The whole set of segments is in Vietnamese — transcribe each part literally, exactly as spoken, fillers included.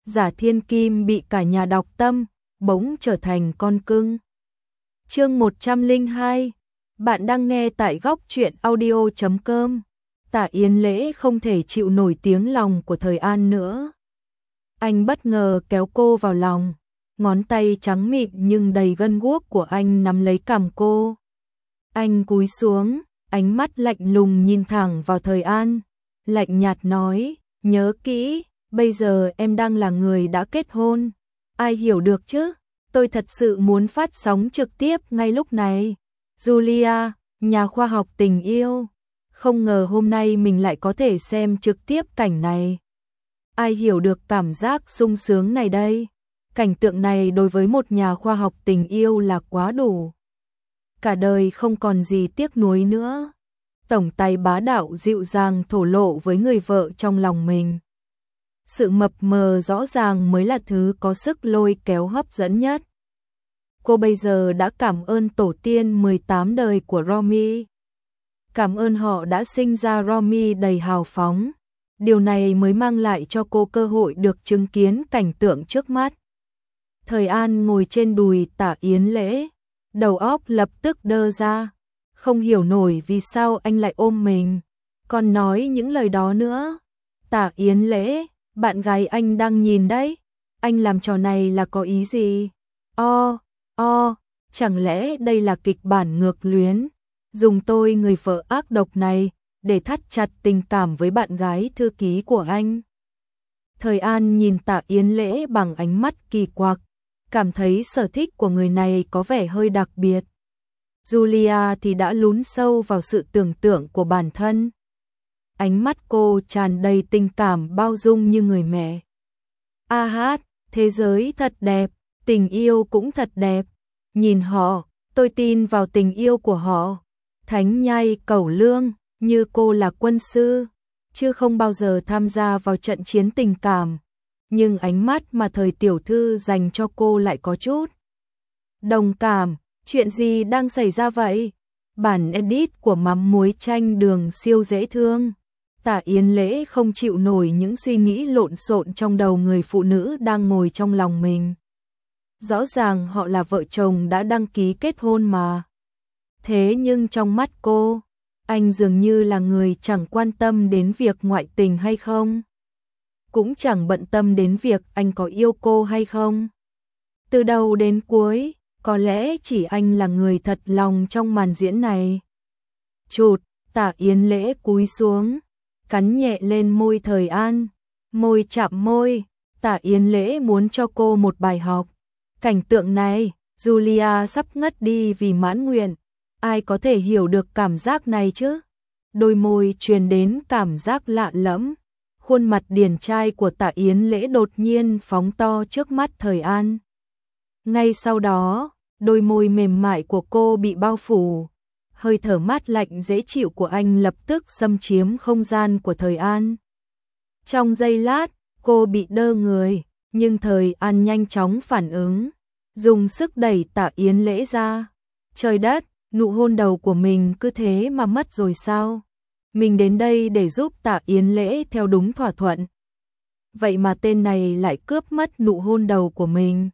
Giả Thiên Kim bị cả nhà đọc tâm, bỗng trở thành con cưng. Chương một trăm lẻ hai, bạn đang nghe tại góc truyện audio chấm com. Tả Yến Lễ không thể chịu nổi tiếng lòng của Thời An nữa. Anh bất ngờ kéo cô vào lòng, ngón tay trắng mịn nhưng đầy gân guốc của anh nắm lấy cằm cô. Anh cúi xuống, ánh mắt lạnh lùng nhìn thẳng vào Thời An, lạnh nhạt nói, nhớ kỹ, bây giờ em đang là người đã kết hôn. Ai hiểu được chứ, tôi thật sự muốn phát sóng trực tiếp ngay lúc này. Julia, nhà khoa học tình yêu, không ngờ hôm nay mình lại có thể xem trực tiếp cảnh này. Ai hiểu được cảm giác sung sướng này đây? Cảnh tượng này đối với một nhà khoa học tình yêu là quá đủ. Cả đời không còn gì tiếc nuối nữa. Tổng tài bá đạo dịu dàng thổ lộ với người vợ trong lòng mình. Sự mập mờ rõ ràng mới là thứ có sức lôi kéo hấp dẫn nhất. Cô bây giờ đã cảm ơn tổ tiên mười tám đời của Romy. Cảm ơn họ đã sinh ra Romy đầy hào phóng. Điều này mới mang lại cho cô cơ hội được chứng kiến cảnh tượng trước mắt. Thời An ngồi trên đùi Tả Yến Lễ, đầu óc lập tức đơ ra, không hiểu nổi vì sao anh lại ôm mình, còn nói những lời đó nữa. Tả Yến Lễ, bạn gái anh đang nhìn đấy, anh làm trò này là có ý gì? O, o, chẳng lẽ đây là kịch bản ngược luyến, dùng tôi người vợ ác độc này để thắt chặt tình cảm với bạn gái thư ký của anh? Thời An nhìn Tả Yến Lễ bằng ánh mắt kỳ quặc, cảm thấy sở thích của người này có vẻ hơi đặc biệt. Julia thì đã lún sâu vào sự tưởng tượng của bản thân. Ánh mắt cô tràn đầy tình cảm bao dung như người mẹ. A hát, thế giới thật đẹp, tình yêu cũng thật đẹp. Nhìn họ, tôi tin vào tình yêu của họ. Thánh nhai cẩu lương, như cô là quân sư, chứ không bao giờ tham gia vào trận chiến tình cảm. Nhưng ánh mắt mà thời tiểu thư dành cho cô lại có chút đồng cảm. Chuyện gì đang xảy ra vậy? Bản edit của mắm muối chanh đường siêu dễ thương. Tả Yến Lễ không chịu nổi những suy nghĩ lộn xộn trong đầu người phụ nữ đang ngồi trong lòng mình. Rõ ràng họ là vợ chồng đã đăng ký kết hôn mà. Thế nhưng trong mắt cô, anh dường như là người chẳng quan tâm đến việc ngoại tình hay không. Cũng chẳng bận tâm đến việc anh có yêu cô hay không. Từ đầu đến cuối, có lẽ chỉ anh là người thật lòng trong màn diễn này. Chụt, Tả Yến Lễ cúi xuống, cắn nhẹ lên môi Thời An. Môi chạm môi, Tả Yến Lễ muốn cho cô một bài học. Cảnh tượng này, Julia sắp ngất đi vì mãn nguyện. Ai có thể hiểu được cảm giác này chứ? Đôi môi truyền đến cảm giác lạ lẫm. Khuôn mặt điển trai của Tả Yến Lễ đột nhiên phóng to trước mắt Thời An. Ngay sau đó, đôi môi mềm mại của cô bị bao phủ. Hơi thở mát lạnh dễ chịu của anh lập tức xâm chiếm không gian của Thời An. Trong giây lát, cô bị đơ người, nhưng Thời An nhanh chóng phản ứng, dùng sức đẩy Tả Yến Lễ ra. Trời đất, nụ hôn đầu của mình cứ thế mà mất rồi sao? Mình đến đây để giúp Tả Yến Lễ theo đúng thỏa thuận. Vậy mà tên này lại cướp mất nụ hôn đầu của mình.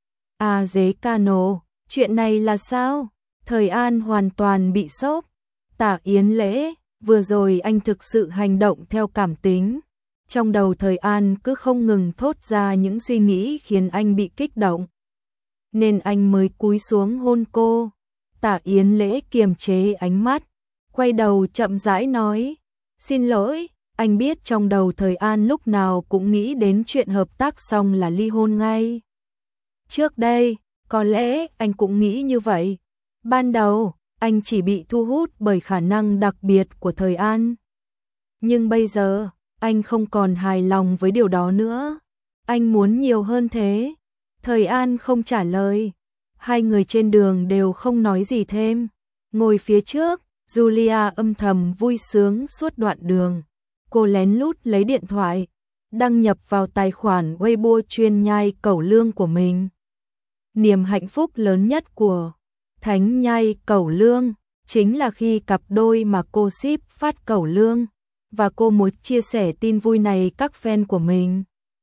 À dế cano, chuyện này là sao? Thời An hoàn toàn bị sốc. Tả Yến Lễ, vừa rồi anh thực sự hành động theo cảm tính. Trong đầu Thời An cứ không ngừng thốt ra những suy nghĩ khiến anh bị kích động. Nên anh mới cúi xuống hôn cô. Tả Yến Lễ kiềm chế ánh mắt, quay đầu chậm rãi nói, xin lỗi, anh biết trong đầu Thời An lúc nào cũng nghĩ đến chuyện hợp tác xong là ly hôn ngay. Trước đây, có lẽ anh cũng nghĩ như vậy. Ban đầu, anh chỉ bị thu hút bởi khả năng đặc biệt của Thời An. Nhưng bây giờ, anh không còn hài lòng với điều đó nữa. Anh muốn nhiều hơn thế. Thời An không trả lời. Hai người trên đường đều không nói gì thêm. Ngồi phía trước, Julia âm thầm vui sướng suốt đoạn đường. Cô lén lút lấy điện thoại, đăng nhập vào tài khoản Weibo chuyên nhai cẩu lương của mình. Niềm hạnh phúc lớn nhất của Thánh nhai cẩu lương chính là khi cặp đôi mà cô ship phát cẩu lương, và cô muốn chia sẻ tin vui này các fan của mình.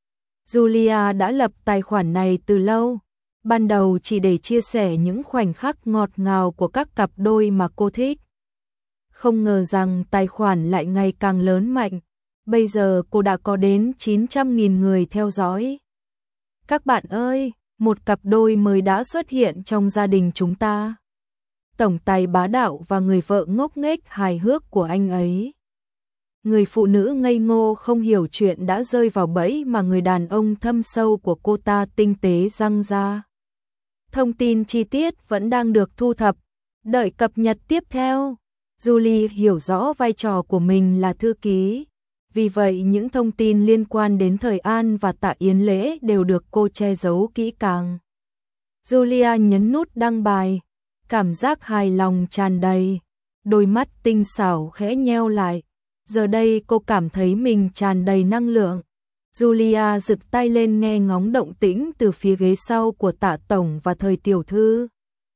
Julia đã lập tài khoản này từ lâu, ban đầu chỉ để chia sẻ những khoảnh khắc ngọt ngào của các cặp đôi mà cô thích. Không ngờ rằng tài khoản lại ngày càng lớn mạnh, bây giờ cô đã có đến chín trăm nghìn người theo dõi. Các bạn ơi, một cặp đôi mới đã xuất hiện trong gia đình chúng ta. Tổng tài bá đạo và người vợ ngốc nghếch hài hước của anh ấy. Người phụ nữ ngây ngô không hiểu chuyện đã rơi vào bẫy mà người đàn ông thâm sâu của cô ta tinh tế răng ra. Thông tin chi tiết vẫn đang được thu thập, đợi cập nhật tiếp theo. Julie hiểu rõ vai trò của mình là thư ký, vì vậy những thông tin liên quan đến Thời An và Tạ Yến Lễ đều được cô che giấu kỹ càng. Julia nhấn nút đăng bài, cảm giác hài lòng tràn đầy, đôi mắt tinh xảo khẽ nheo lại. Giờ đây cô cảm thấy mình tràn đầy năng lượng. Julia giựt tay lên nghe ngóng động tĩnh từ phía ghế sau của Tạ Tổng và Thời Tiểu Thư.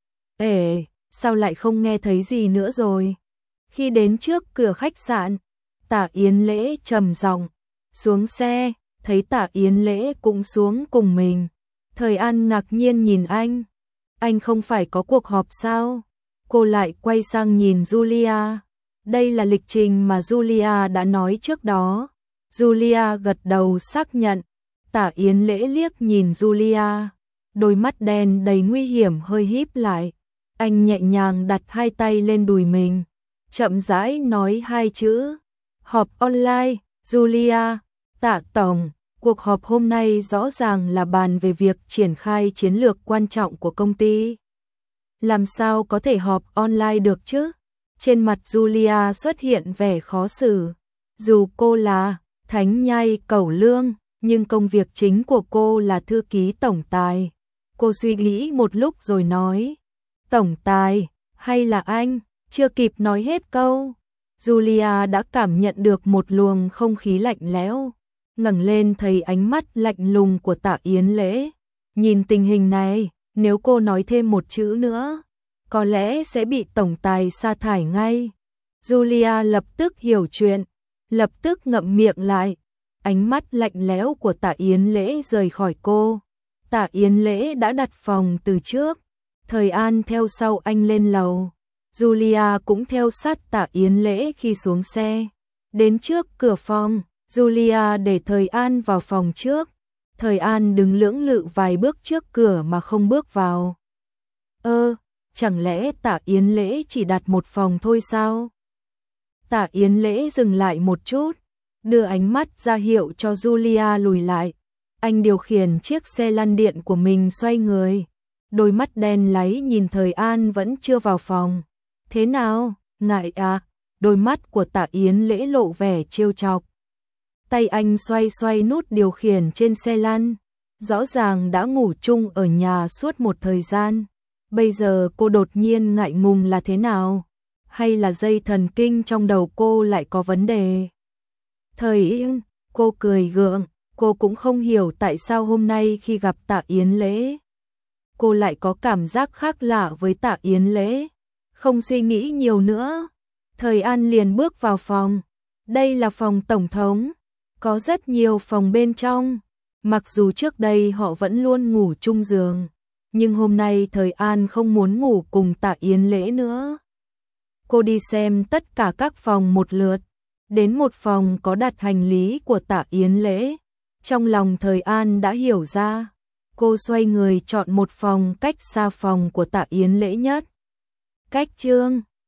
Ê, sao lại không nghe thấy gì nữa rồi? Khi đến trước cửa khách sạn, Tạ Yến Lễ trầm giọng xuống xe, thấy Tạ Yến Lễ cũng xuống cùng mình. Thời An ngạc nhiên nhìn anh. Anh không phải có cuộc họp sao? Cô lại quay sang nhìn Julia. Đây là lịch trình mà Julia đã nói trước đó. Julia gật đầu xác nhận. Tạ Yến Lễ liếc nhìn Julia, đôi mắt đen đầy nguy hiểm hơi híp lại. Anh nhẹ nhàng đặt hai tay lên đùi mình, chậm rãi nói hai chữ: họp online. Julia, Tạ Tổng, cuộc họp hôm nay rõ ràng là bàn về việc triển khai chiến lược quan trọng của công ty. Làm sao có thể họp online được chứ? Trên mặt Julia xuất hiện vẻ khó xử. Dù cô là thánh nhai cẩu lương, nhưng công việc chính của cô là thư ký tổng tài. Cô suy nghĩ một lúc rồi nói: tổng tài, hay là anh? Chưa kịp nói hết câu, Julia đã cảm nhận được một luồng không khí lạnh lẽo. Ngẩng lên thấy ánh mắt lạnh lùng của Tạ Yến Lễ. Nhìn tình hình này, nếu cô nói thêm một chữ nữa, có lẽ sẽ bị tổng tài sa thải ngay. Julia lập tức hiểu chuyện, lập tức ngậm miệng lại. Ánh mắt lạnh lẽo của Tạ Yến Lễ rời khỏi cô. Tạ Yến Lễ đã đặt phòng từ trước. Thời An theo sau anh lên lầu. Julia cũng theo sát Tạ Yến Lễ khi xuống xe. Đến trước cửa phòng, Julia để Thời An vào phòng trước. Thời An đứng lưỡng lự vài bước trước cửa mà không bước vào. Ơ, chẳng lẽ Tạ Yến Lễ chỉ đặt một phòng thôi sao? Tạ Yến Lễ dừng lại một chút, đưa ánh mắt ra hiệu cho Julia lùi lại. Anh điều khiển chiếc xe lăn điện của mình xoay người. Đôi mắt đen láy nhìn Thời An vẫn chưa vào phòng. Thế nào, ngại à? Đôi mắt của Tạ Yến Lễ lộ vẻ trêu chọc. Tay anh xoay xoay nút điều khiển trên xe lăn. Rõ ràng đã ngủ chung ở nhà suốt một thời gian. Bây giờ cô đột nhiên ngại ngùng là thế nào? Hay là dây thần kinh trong đầu cô lại có vấn đề? Thời Yên, cô cười gượng. Cô cũng không hiểu tại sao hôm nay khi gặp Tạ Yến Lễ, cô lại có cảm giác khác lạ với Tạ Yến Lễ. Không suy nghĩ nhiều nữa, Thời An liền bước vào phòng. Đây là phòng tổng thống, có rất nhiều phòng bên trong. Mặc dù trước đây họ vẫn luôn ngủ chung giường, nhưng hôm nay Thời An không muốn ngủ cùng Tạ Yến Lễ nữa. Cô đi xem tất cả các phòng một lượt, đến một phòng có đặt hành lý của Tạ Yến Lễ. Trong lòng Thời An đã hiểu ra, cô xoay người chọn một phòng cách xa phòng của Tạ Yến Lễ nhất. Cách chương